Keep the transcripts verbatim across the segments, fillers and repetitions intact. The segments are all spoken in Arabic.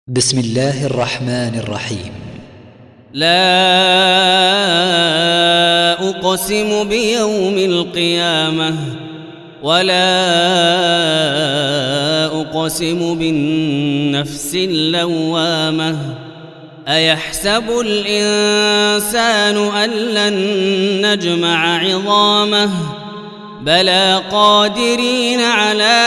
بسم الله الرحمن الرحيم. لا أقسم بيوم القيامة ولا أقسم بالنفس اللوامة. أيحسب الإنسان أن لن نجمع عظامه بلى قادرين على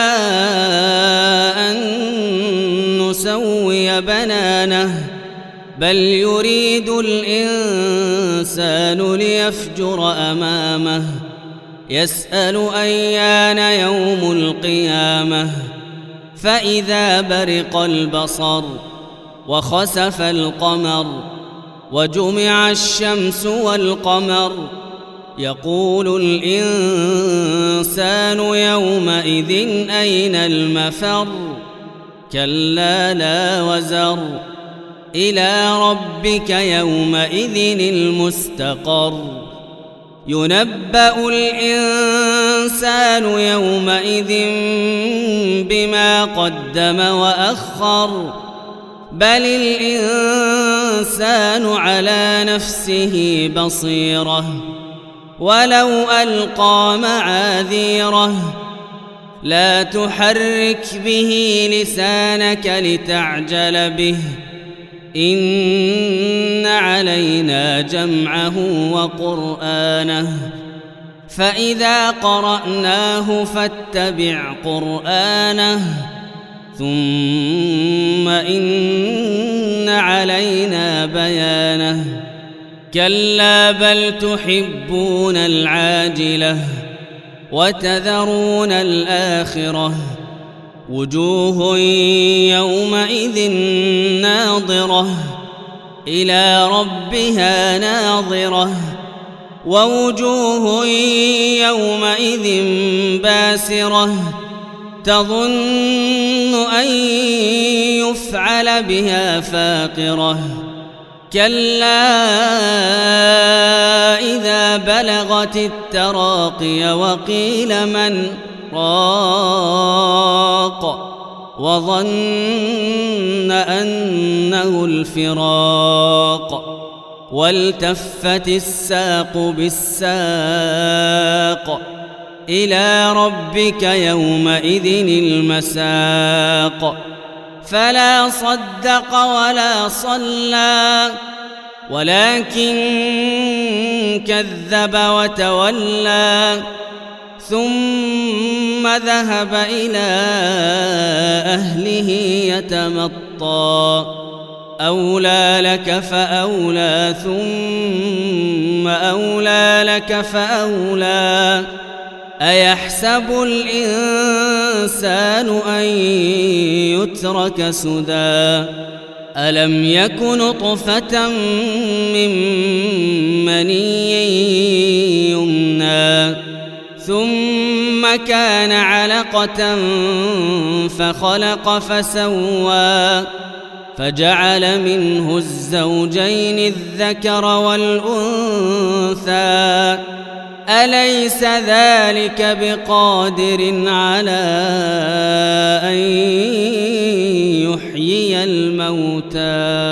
أن نسوي بنانه بل يريد الإنسان ليفجر أمامه يسأل أيان يوم القيامة فإذا برق البصر وخسف القمر وجمع الشمس والقمر يقول الإنسان يومئذ أين المفر كلا لا وزر إلى ربك يومئذ المستقر ينبأ الإنسان يومئذ بما قدم وأخر بل الإنسان على نفسه بصيرة ولو ألقى معاذيره لا تحرك به لسانك لتعجل به إن علينا جمعه وقرآنه فإذا قرأناه فاتبع قرآنه ثم إن علينا بيانه كلا بل تحبون العاجلة وتذرون الآخرة وجوه يومئذ ناظرة إلى ربها ناظرة ووجوه يومئذ باسرة تظن أن يفعل بها فاقرة كلا إذا بلغت التراقي وقيل من راق وظن أنه الفراق والتفت الساق بالساق إلى ربك يومئذ المساق فلا صدق ولا صلى ولكن كذب وتولى ثم ذهب إلى أهله يتمطى أولى لك فأولى ثم أولى لك فأولى أيحسب الإنسان أن يترك سدى ألم يك نطفة من مني يمنى ثم كان علقة فخلق فسوى فجعل منه الزوجين الذكر والأنثى أليس ذلك بقادر على أن يحيي الموتى